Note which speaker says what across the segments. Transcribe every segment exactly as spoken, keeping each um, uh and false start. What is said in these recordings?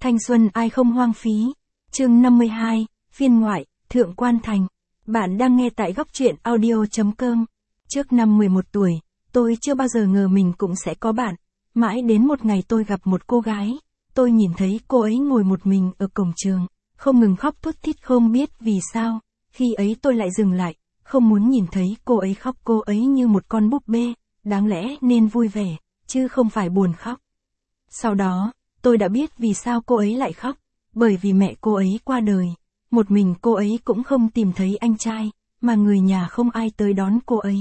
Speaker 1: Thanh xuân ai không hoang phí. Chương năm mươi hai, phiên ngoại, Thượng Quan Thành. Bạn đang nghe tại góc truyện audio chấm com. Trước năm mười một tuổi, tôi chưa bao giờ ngờ mình cũng sẽ có bạn. Mãi đến một ngày tôi gặp một cô gái, tôi nhìn thấy cô ấy ngồi một mình ở cổng trường, không ngừng khóc thút thít không biết vì sao. Khi ấy tôi lại dừng lại, không muốn nhìn thấy cô ấy khóc, cô ấy như một con búp bê, đáng lẽ nên vui vẻ, chứ không phải buồn khóc. Sau đó, tôi đã biết vì sao cô ấy lại khóc, bởi vì mẹ cô ấy qua đời, một mình cô ấy cũng không tìm thấy anh trai, mà người nhà không ai tới đón cô ấy.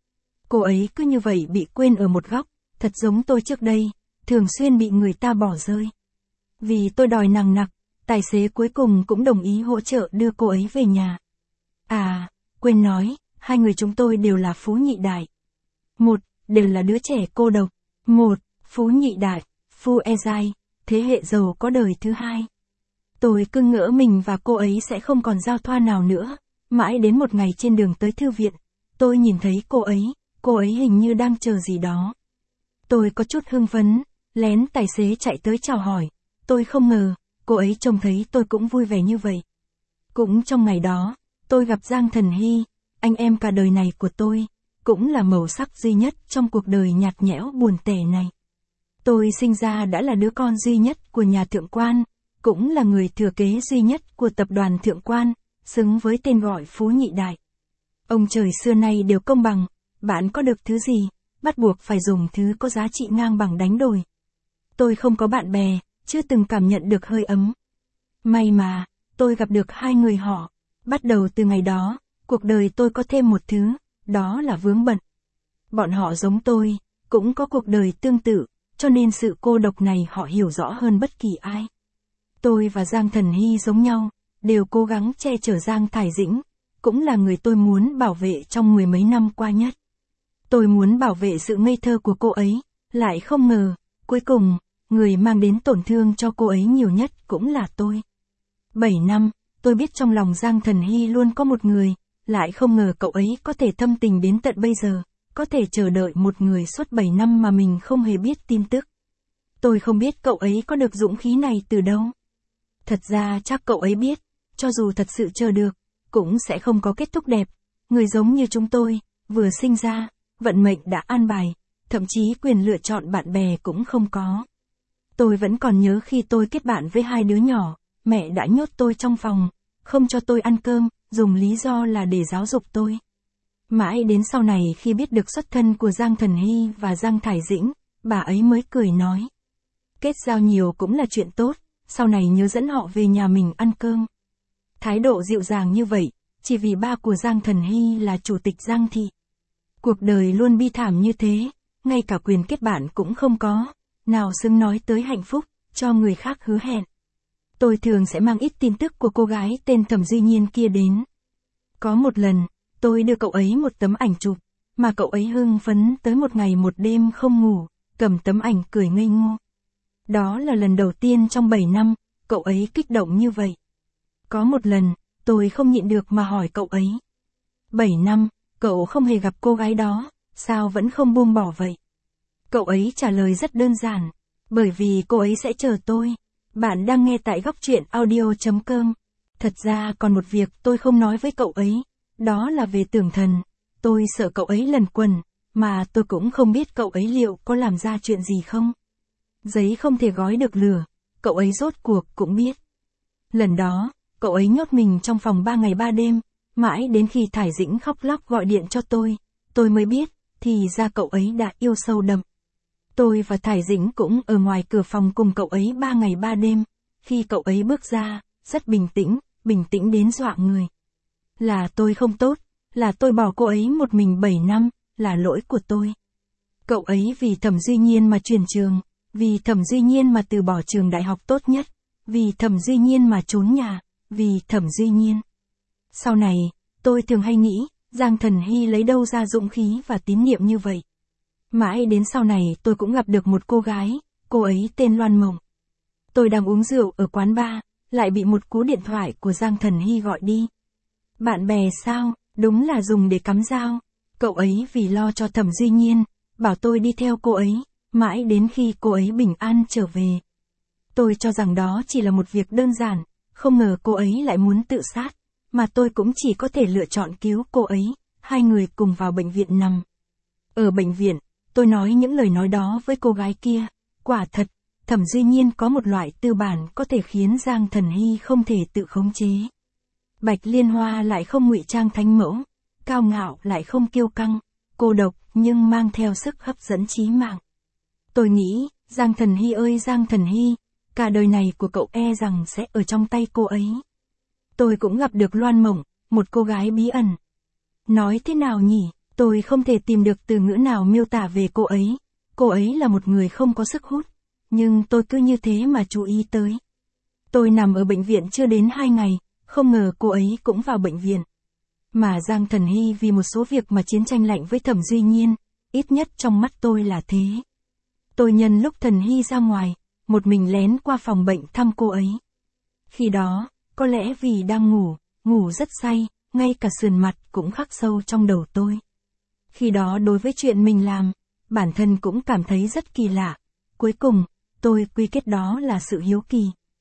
Speaker 1: Cô ấy cứ như vậy bị quên ở một góc, thật giống tôi trước đây, thường xuyên bị người ta bỏ rơi. Vì tôi đòi nằng nặc, tài xế cuối cùng cũng đồng ý hỗ trợ đưa cô ấy về nhà. À, quên nói, hai người chúng tôi đều là phú nhị đại. Một, đều là đứa trẻ cô độc. Một, phú nhị đại, Phu E Giai, thế hệ giàu có đời thứ hai. Tôi cứ ngỡ mình và cô ấy sẽ không còn giao thoa nào nữa, mãi đến một ngày trên đường tới thư viện, tôi nhìn thấy cô ấy, cô ấy hình như đang chờ gì đó. Tôi có chút hưng phấn, lén tài xế chạy tới chào hỏi, tôi không ngờ, cô ấy trông thấy tôi cũng vui vẻ như vậy. Cũng trong ngày đó, tôi gặp Giang Thần Hy, anh em cả đời này của tôi, cũng là màu sắc duy nhất trong cuộc đời nhạt nhẽo buồn tẻ này. Tôi sinh ra đã là đứa con duy nhất của nhà Thượng Quan, cũng là người thừa kế duy nhất của tập đoàn Thượng Quan, xứng với tên gọi phú nhị đại. Ông trời xưa nay đều công bằng, bạn có được thứ gì, bắt buộc phải dùng thứ có giá trị ngang bằng đánh đổi. Tôi không có bạn bè, chưa từng cảm nhận được hơi ấm. May mà, tôi gặp được hai người họ. Bắt đầu từ ngày đó, cuộc đời tôi có thêm một thứ, đó là vướng bận. Bọn họ giống tôi, cũng có cuộc đời tương tự, cho nên sự cô độc này họ hiểu rõ hơn bất kỳ ai. Tôi và Giang Thần Hy giống nhau, đều cố gắng che chở Giang Thải Dĩnh, cũng là người tôi muốn bảo vệ trong mười mấy năm qua nhất. Tôi muốn bảo vệ sự ngây thơ của cô ấy, lại không ngờ, cuối cùng, người mang đến tổn thương cho cô ấy nhiều nhất cũng là tôi. Bảy năm, tôi biết trong lòng Giang Thần Hy luôn có một người, lại không ngờ cậu ấy có thể thâm tình đến tận bây giờ, có thể chờ đợi một người suốt bảy năm mà mình không hề biết tin tức. Tôi không biết cậu ấy có được dũng khí này từ đâu. Thật ra chắc cậu ấy biết, cho dù thật sự chờ được, cũng sẽ không có kết thúc đẹp. Người giống như chúng tôi, vừa sinh ra, vận mệnh đã an bài, thậm chí quyền lựa chọn bạn bè cũng không có. Tôi vẫn còn nhớ khi tôi kết bạn với hai đứa nhỏ, mẹ đã nhốt tôi trong phòng, không cho tôi ăn cơm, dùng lý do là để giáo dục tôi. Mãi đến sau này khi biết được xuất thân của Giang Thần Hy và Giang Thải Dĩnh, bà ấy mới cười nói. Kết giao nhiều cũng là chuyện tốt, sau này nhớ dẫn họ về nhà mình ăn cơm. Thái độ dịu dàng như vậy, chỉ vì ba của Giang Thần Hy là chủ tịch Giang Thị. Cuộc đời luôn bi thảm như thế, ngay cả quyền kết bạn cũng không có, nào xứng nói tới hạnh phúc, cho người khác hứa hẹn. Tôi thường sẽ mang ít tin tức của cô gái tên Thẩm Duy Nhiên kia đến. Có một lần, tôi đưa cậu ấy một tấm ảnh chụp, mà cậu ấy hưng phấn tới một ngày một đêm không ngủ, cầm tấm ảnh cười ngây ngô. Đó là lần đầu tiên trong bảy năm, cậu ấy kích động như vậy. Có một lần, tôi không nhịn được mà hỏi cậu ấy. Bảy năm, cậu không hề gặp cô gái đó, sao vẫn không buông bỏ vậy? Cậu ấy trả lời rất đơn giản, bởi vì cô ấy sẽ chờ tôi. Bạn đang nghe tại góc truyện audio chấm com. Thật ra còn một việc tôi không nói với cậu ấy, đó là về Tưởng Thần. Tôi sợ cậu ấy lẩn quẩn, mà tôi cũng không biết cậu ấy liệu có làm ra chuyện gì không. Giấy không thể gói được lửa, cậu ấy rốt cuộc cũng biết. Lần đó, cậu ấy nhốt mình trong phòng ba ngày ba đêm, mãi đến khi Thải Dĩnh khóc lóc gọi điện cho tôi, tôi mới biết, thì ra cậu ấy đã yêu sâu đậm. Tôi và Thải Dĩnh cũng ở ngoài cửa phòng cùng cậu ấy ba ngày ba đêm, khi cậu ấy bước ra, rất bình tĩnh, bình tĩnh đến dọa người. Là tôi không tốt, là tôi bỏ cô ấy một mình bảy năm, là lỗi của tôi. Cậu ấy vì Thẩm Duy Nhiên mà chuyển trường, vì Thẩm Duy Nhiên mà từ bỏ trường đại học tốt nhất, vì Thẩm Duy Nhiên mà trốn nhà, vì Thẩm Duy Nhiên. Sau này, tôi thường hay nghĩ, Giang Thần Hy lấy đâu ra dũng khí và tín nhiệm như vậy. Mãi đến sau này tôi cũng gặp được một cô gái, cô ấy tên Loan Mộng. Tôi đang uống rượu ở quán bar, lại bị một cú điện thoại của Giang Thần Hy gọi đi. Bạn bè sao, đúng là dùng để cắm dao. Cậu ấy vì lo cho Thẩm Duy Nhiên, bảo tôi đi theo cô ấy, mãi đến khi cô ấy bình an trở về. Tôi cho rằng đó chỉ là một việc đơn giản, không ngờ cô ấy lại muốn tự sát, mà tôi cũng chỉ có thể lựa chọn cứu cô ấy, hai người cùng vào bệnh viện nằm. Ở bệnh viện, tôi nói những lời nói đó với cô gái kia, quả thật, Thẩm Duy Nhiên có một loại tư bản có thể khiến Giang Thần Hy không thể tự khống chế. Bạch Liên Hoa lại không ngụy trang thánh mẫu, cao ngạo lại không kiêu căng, cô độc nhưng mang theo sức hấp dẫn chí mạng. Tôi nghĩ, Giang Thần Hy ơi Giang Thần Hy, cả đời này của cậu e rằng sẽ ở trong tay cô ấy. Tôi cũng gặp được Loan Mộng, một cô gái bí ẩn. Nói thế nào nhỉ, tôi không thể tìm được từ ngữ nào miêu tả về cô ấy. Cô ấy là một người không có sức hút, nhưng tôi cứ như thế mà chú ý tới. Tôi nằm ở bệnh viện chưa đến hai ngày, không ngờ cô ấy cũng vào bệnh viện. Mà Giang Thần Hy vì một số việc mà chiến tranh lạnh với Thẩm Duy Nhiên, ít nhất trong mắt tôi là thế. Tôi nhân lúc Thần Hy ra ngoài, một mình lén qua phòng bệnh thăm cô ấy. Khi đó, có lẽ vì đang ngủ, ngủ rất say, ngay cả sườn mặt cũng khắc sâu trong đầu tôi. Khi đó đối với chuyện mình làm, bản thân cũng cảm thấy rất kỳ lạ. Cuối cùng, tôi quy kết đó là sự hiếu kỳ.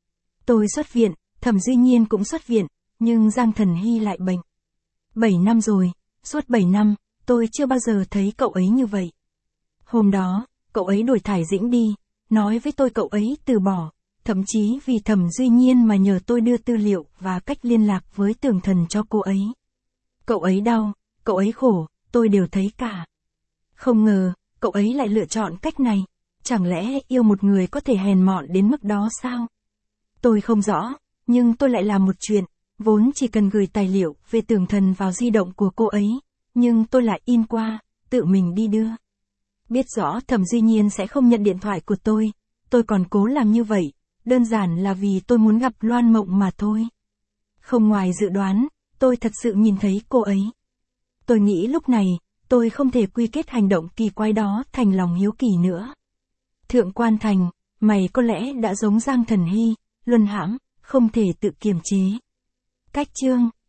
Speaker 1: Tôi xuất viện, Thẩm Duy Nhiên cũng xuất viện, nhưng Giang Thần Hy lại bệnh. Bảy năm rồi, suốt bảy năm, tôi chưa bao giờ thấy cậu ấy như vậy. Hôm đó, cậu ấy đuổi Thải Dĩnh đi, nói với tôi cậu ấy từ bỏ, thậm chí vì Thẩm Duy Nhiên mà nhờ tôi đưa tư liệu và cách liên lạc với Tưởng Thần cho cô ấy. Cậu ấy đau, cậu ấy khổ, tôi đều thấy cả. Không ngờ, cậu ấy lại lựa chọn cách này, chẳng lẽ yêu một người có thể hèn mọn đến mức đó sao? Tôi không rõ, nhưng tôi lại làm một chuyện, vốn chỉ cần gửi tài liệu về Tưởng Thần vào di động của cô ấy, nhưng tôi lại in qua, tự mình đi đưa. Biết rõ Thẩm Duy Nhiên sẽ không nhận điện thoại của tôi, tôi còn cố làm như vậy, đơn giản là vì tôi muốn gặp Loan Mộng mà thôi. Không ngoài dự đoán, tôi thật sự nhìn thấy cô ấy. Tôi nghĩ lúc này, tôi không thể quy kết hành động kỳ quái đó thành lòng hiếu kỳ nữa. Thượng Quan Thành, mày có lẽ đã giống Giang Thần Hy, luân hãm, không thể tự kiềm chế. Cách chương